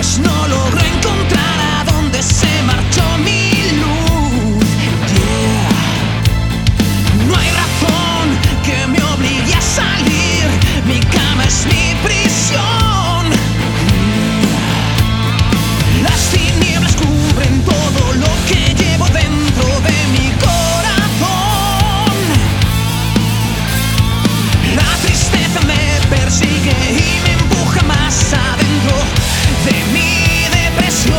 pues no logro encontrar a dónde se marchó mi luz. Yeah. No hay razón que me obligue a salir, mi cama es mi prisión. Las tinieblas cubren todo lo que llevo dentro de mi corazón. La tristeza me persigue y me empuja más adentro de mi depresión.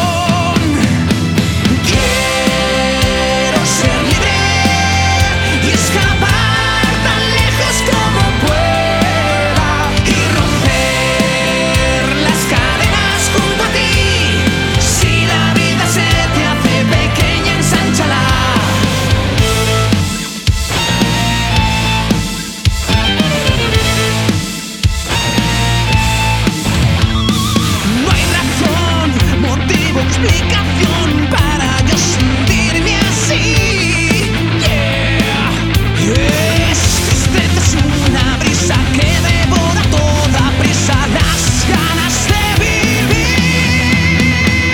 Quiero ser libre y escapar tan lejos como pueda y romper las cadenas junto a ti. Si la vida se te hace pequeña, ensánchala. No hay razón, motivo, explicación para yo sentirme así. Yeah. Esta tristeza es una brisa que devora toda prisa las ganas de vivir.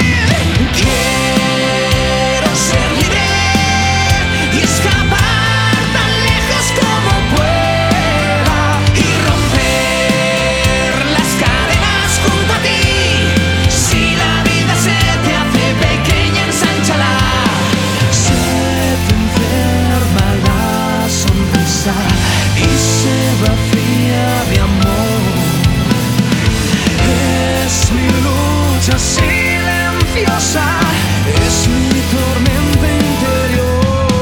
Quiero ser libre y escapar tan lejos como pueda y romper las cadenas junto a ti. Si la vida se te hace pequeña, ensánchala. Se te enferma la sonrisa y se vacía de amor. Es mi lucha silenciosa, es mi tormenta interior.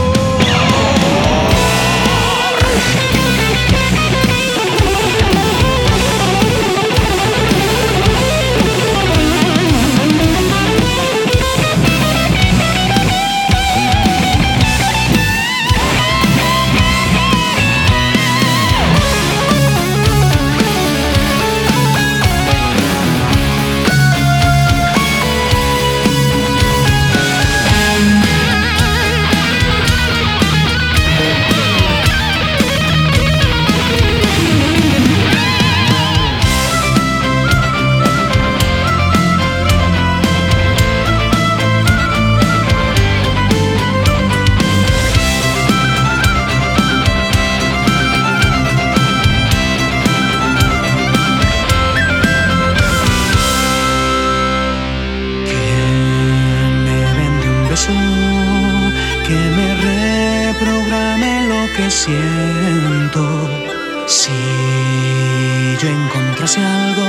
Que me reprograme lo que siento. Si yo encontrase algo